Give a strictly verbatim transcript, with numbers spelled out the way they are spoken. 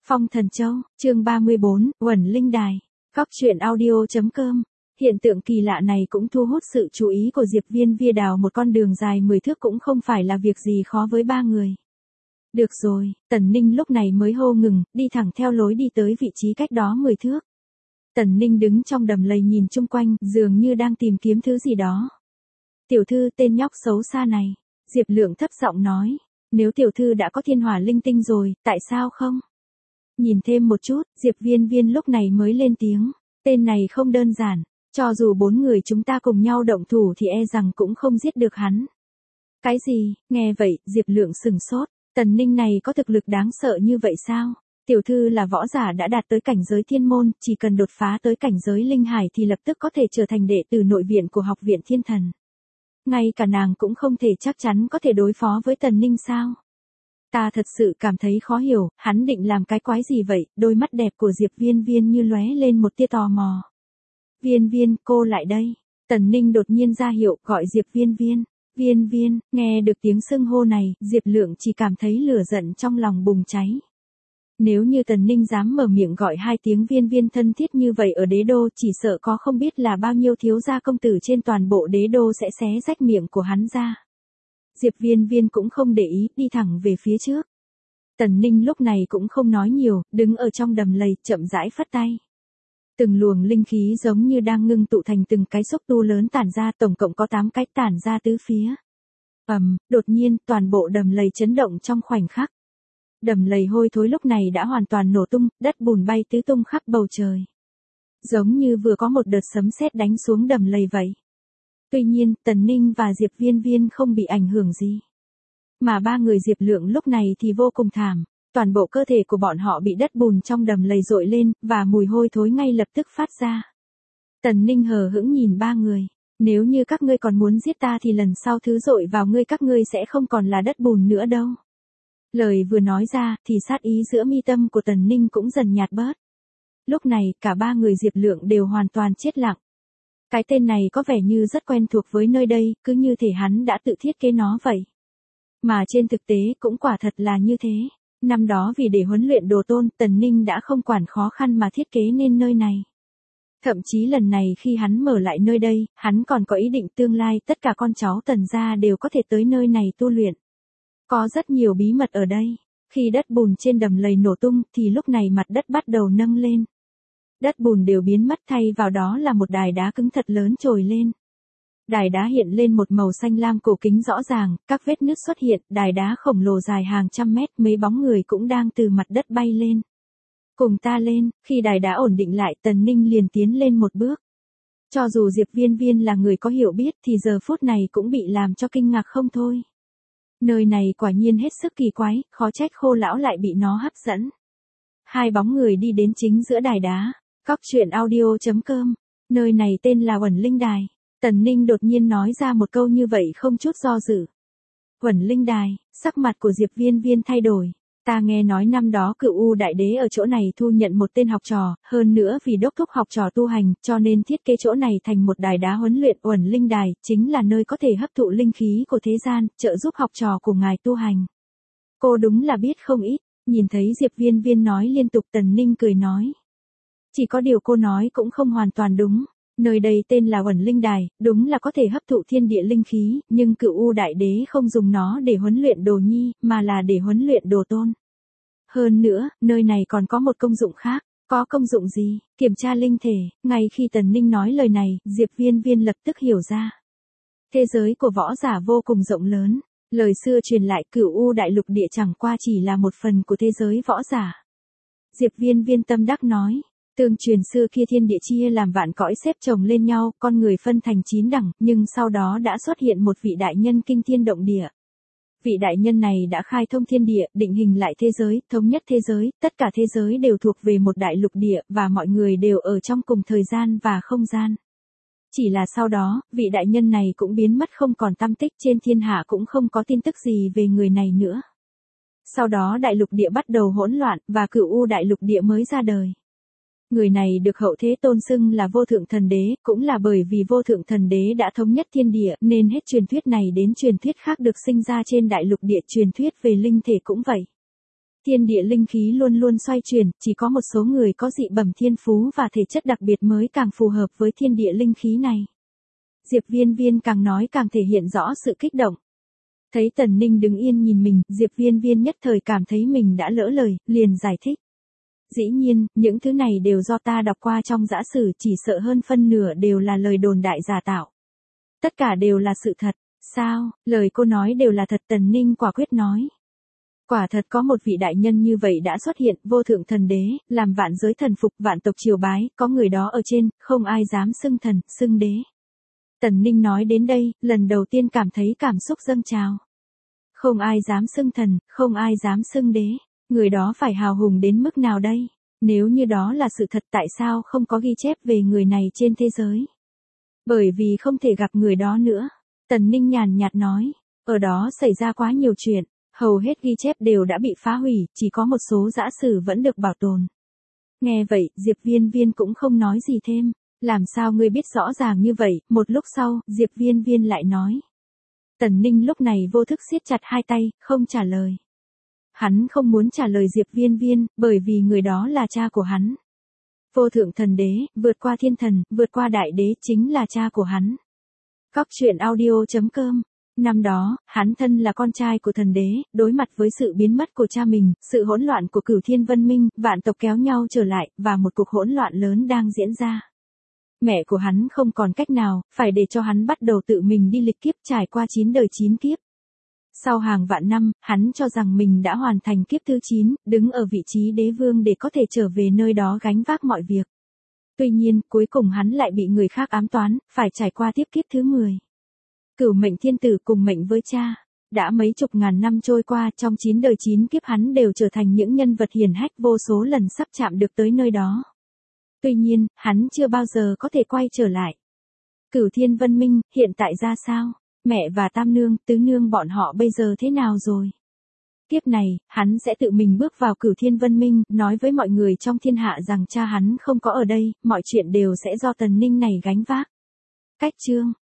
Phong Thần Châu, chương ba mươi bốn, Uẩn Linh Đài. Góc truyện audio.com. Hiện tượng kỳ lạ này cũng thu hút sự chú ý của Diệp Viên Via, đào một con đường dài mười thước cũng không phải là việc gì khó với ba người. Được rồi, Tần Ninh lúc này mới hô ngừng, đi thẳng theo lối đi tới vị trí cách đó mười thước. Tần Ninh đứng trong đầm lầy nhìn chung quanh, dường như đang tìm kiếm thứ gì đó. Tiểu thư, tên nhóc xấu xa này. Diệp Lượng thấp giọng nói, nếu tiểu thư đã có thiên hỏa linh tinh rồi, tại sao không? Nhìn thêm một chút, Diệp Viên Viên lúc này mới lên tiếng, tên này không đơn giản, cho dù bốn người chúng ta cùng nhau động thủ thì e rằng cũng không giết được hắn. Cái gì? Nghe vậy, Diệp Lượng sừng sốt, Tần Ninh này có thực lực đáng sợ như vậy sao? Tiểu thư là võ giả đã đạt tới cảnh giới thiên môn, chỉ cần đột phá tới cảnh giới linh hải thì lập tức có thể trở thành đệ tử nội viện của học viện thiên thần. Ngay cả nàng cũng không thể chắc chắn có thể đối phó với Tần Ninh sao? Ta thật sự cảm thấy khó hiểu, hắn định làm cái quái gì vậy? Đôi mắt đẹp của Diệp Viên Viên như lóe lên một tia tò mò. Viên Viên, cô lại đây. Tần Ninh đột nhiên ra hiệu, gọi Diệp Viên Viên. Viên Viên, nghe được tiếng xưng hô này, Diệp Lượng chỉ cảm thấy lửa giận trong lòng bùng cháy. Nếu như Tần Ninh dám mở miệng gọi hai tiếng Viên Viên thân thiết như vậy ở đế đô, chỉ sợ có không biết là bao nhiêu thiếu gia công tử trên toàn bộ đế đô sẽ xé rách miệng của hắn ra. Diệp Viên Viên cũng không để ý, đi thẳng về phía trước. Tần Ninh lúc này cũng không nói nhiều, đứng ở trong đầm lầy, chậm rãi phất tay. Từng luồng linh khí giống như đang ngưng tụ thành từng cái xúc tu lớn tản ra, tổng cộng có tám cái tản ra tứ phía. Ầm, đột nhiên, toàn bộ đầm lầy chấn động trong khoảnh khắc. Đầm lầy hôi thối lúc này đã hoàn toàn nổ tung, đất bùn bay tứ tung khắp bầu trời. Giống như vừa có một đợt sấm sét đánh xuống đầm lầy vậy. Tuy nhiên, Tần Ninh và Diệp Viên Viên không bị ảnh hưởng gì. Mà ba người Diệp Lượng lúc này thì vô cùng thảm, toàn bộ cơ thể của bọn họ bị đất bùn trong đầm lầy dội lên, và mùi hôi thối ngay lập tức phát ra. Tần Ninh hờ hững nhìn ba người, nếu như các ngươi còn muốn giết ta thì lần sau thứ dội vào ngươi các ngươi sẽ không còn là đất bùn nữa đâu. Lời vừa nói ra, thì sát ý giữa mi tâm của Tần Ninh cũng dần nhạt bớt. Lúc này, cả ba người Diệp Lượng đều hoàn toàn chết lặng. Cái tên này có vẻ như rất quen thuộc với nơi đây, cứ như thể hắn đã tự thiết kế nó vậy. Mà trên thực tế cũng quả thật là như thế. Năm đó vì để huấn luyện đồ tôn, Tần Ninh đã không quản khó khăn mà thiết kế nên nơi này. Thậm chí lần này khi hắn mở lại nơi đây, hắn còn có ý định tương lai tất cả con cháu Tần gia đều có thể tới nơi này tu luyện. Có rất nhiều bí mật ở đây. Khi đất bùn trên đầm lầy nổ tung thì lúc này mặt đất bắt đầu nâng lên. Đất bùn đều biến mất, thay vào đó là một đài đá cứng thật lớn trồi lên. Đài đá hiện lên một màu xanh lam cổ kính rõ ràng, các vết nứt xuất hiện, đài đá khổng lồ dài hàng trăm mét, mấy bóng người cũng đang từ mặt đất bay lên. Cùng ta lên, khi đài đá ổn định lại, Tần Ninh liền tiến lên một bước. Cho dù Diệp Viên Viên là người có hiểu biết thì giờ phút này cũng bị làm cho kinh ngạc không thôi. Nơi này quả nhiên hết sức kỳ quái, khó trách Khô lão lại bị nó hấp dẫn. Hai bóng người đi đến chính giữa đài đá. Góc truyện audio.com. Nơi này tên là Uẩn Linh Đài. Tần Ninh đột nhiên nói ra một câu như vậy không chút do dự. Uẩn Linh Đài, sắc mặt của Diệp Viên Viên thay đổi. Ta nghe nói năm đó Cửu U Đại Đế ở chỗ này thu nhận một tên học trò, hơn nữa vì đốc thúc học trò tu hành, cho nên thiết kế chỗ này thành một đài đá huấn luyện. Uẩn Linh Đài chính là nơi có thể hấp thụ linh khí của thế gian, trợ giúp học trò của ngài tu hành. Cô đúng là biết không ít. Nhìn thấy Diệp Viên Viên nói liên tục, Tần Ninh cười nói. Chỉ có điều cô nói cũng không hoàn toàn đúng. Nơi đây tên là Uẩn Linh Đài, đúng là có thể hấp thụ thiên địa linh khí, nhưng Cửu U Đại Đế không dùng nó để huấn luyện đồ nhi, mà là để huấn luyện đồ tôn. Hơn nữa, nơi này còn có một công dụng khác. Có công dụng gì? Kiểm tra linh thể. Ngay khi Tần Ninh nói lời này, Diệp Viên Viên lập tức hiểu ra. Thế giới của võ giả vô cùng rộng lớn. Lời xưa truyền lại, Cửu U Đại Lục địa chẳng qua chỉ là một phần của thế giới võ giả. Diệp Viên Viên tâm đắc nói. Tương truyền xưa kia thiên địa chia làm vạn cõi xếp chồng lên nhau, con người phân thành chín đẳng, nhưng sau đó đã xuất hiện một vị đại nhân kinh thiên động địa. Vị đại nhân này đã khai thông thiên địa, định hình lại thế giới, thống nhất thế giới, tất cả thế giới đều thuộc về một đại lục địa, và mọi người đều ở trong cùng thời gian và không gian. Chỉ là sau đó, vị đại nhân này cũng biến mất không còn tăm tích, trên thiên hạ cũng không có tin tức gì về người này nữa. Sau đó đại lục địa bắt đầu hỗn loạn, và Cửu U Đại Lục địa mới ra đời. Người này được hậu thế tôn xưng là Vô Thượng Thần Đế, cũng là bởi vì Vô Thượng Thần Đế đã thống nhất thiên địa, nên hết truyền thuyết này đến truyền thuyết khác được sinh ra trên đại lục địa. Truyền thuyết về linh thể cũng vậy. Thiên địa linh khí luôn luôn xoay chuyển, chỉ có một số người có dị bẩm thiên phú và thể chất đặc biệt mới càng phù hợp với thiên địa linh khí này. Diệp Viên Viên càng nói càng thể hiện rõ sự kích động. Thấy Tần Ninh đứng yên nhìn mình, Diệp Viên Viên nhất thời cảm thấy mình đã lỡ lời, liền giải thích. Dĩ nhiên, những thứ này đều do ta đọc qua trong giã sử, chỉ sợ hơn phân nửa đều là lời đồn đại giả tạo. Tất cả đều là sự thật. Sao, lời cô nói đều là thật, Tần Ninh quả quyết nói. Quả thật có một vị đại nhân như vậy đã xuất hiện, vô thượng thần đế, làm vạn giới thần phục, vạn tộc triều bái, có người đó ở trên, không ai dám xưng thần, xưng đế. Tần Ninh nói đến đây, lần đầu tiên cảm thấy cảm xúc dâng trào. Không ai dám xưng thần, không ai dám xưng đế, người đó phải hào hùng đến mức nào đây? Nếu như đó là sự thật, tại sao không có ghi chép về người này trên thế giới? Bởi vì không thể gặp người đó nữa. Tần Ninh nhàn nhạt nói, ở đó xảy ra quá nhiều chuyện, hầu hết ghi chép đều đã bị phá hủy, chỉ có một số giã sử vẫn được bảo tồn. Nghe vậy, Diệp Viên Viên cũng không nói gì thêm. Làm sao ngươi biết rõ ràng như vậy? Một lúc sau, Diệp Viên Viên lại nói. Tần Ninh lúc này vô thức siết chặt hai tay, không trả lời. Hắn không muốn trả lời Diệp Viên Viên, bởi vì người đó là cha của hắn. Vô thượng thần đế, vượt qua thiên thần, vượt qua đại đế, chính là cha của hắn. Góc truyện audio chấm com. Năm đó, hắn thân là con trai của thần đế, đối mặt với sự biến mất của cha mình, sự hỗn loạn của Cửu Thiên Vân Minh, vạn tộc kéo nhau trở lại, và một cuộc hỗn loạn lớn đang diễn ra. Mẹ của hắn không còn cách nào, phải để cho hắn bắt đầu tự mình đi lịch kiếp, trải qua chín đời chín kiếp. Sau hàng vạn năm, hắn cho rằng mình đã hoàn thành kiếp thứ chín, đứng ở vị trí đế vương để có thể trở về nơi đó gánh vác mọi việc. Tuy nhiên, cuối cùng hắn lại bị người khác ám toán, phải trải qua tiếp kiếp thứ mười. Cửu mệnh thiên tử cùng mệnh với cha. Đã mấy chục ngàn năm trôi qua, trong chín đời chín kiếp hắn đều trở thành những nhân vật hiển hách, vô số lần sắp chạm được tới nơi đó. Tuy nhiên, hắn chưa bao giờ có thể quay trở lại. Cửu Thiên Vân Minh, hiện tại ra sao? Mẹ và Tam Nương, Tứ Nương bọn họ bây giờ thế nào rồi? Kiếp này, hắn sẽ tự mình bước vào Cửu Thiên Vân Minh, nói với mọi người trong thiên hạ rằng cha hắn không có ở đây, mọi chuyện đều sẽ do Tần Ninh này gánh vác. Cách chương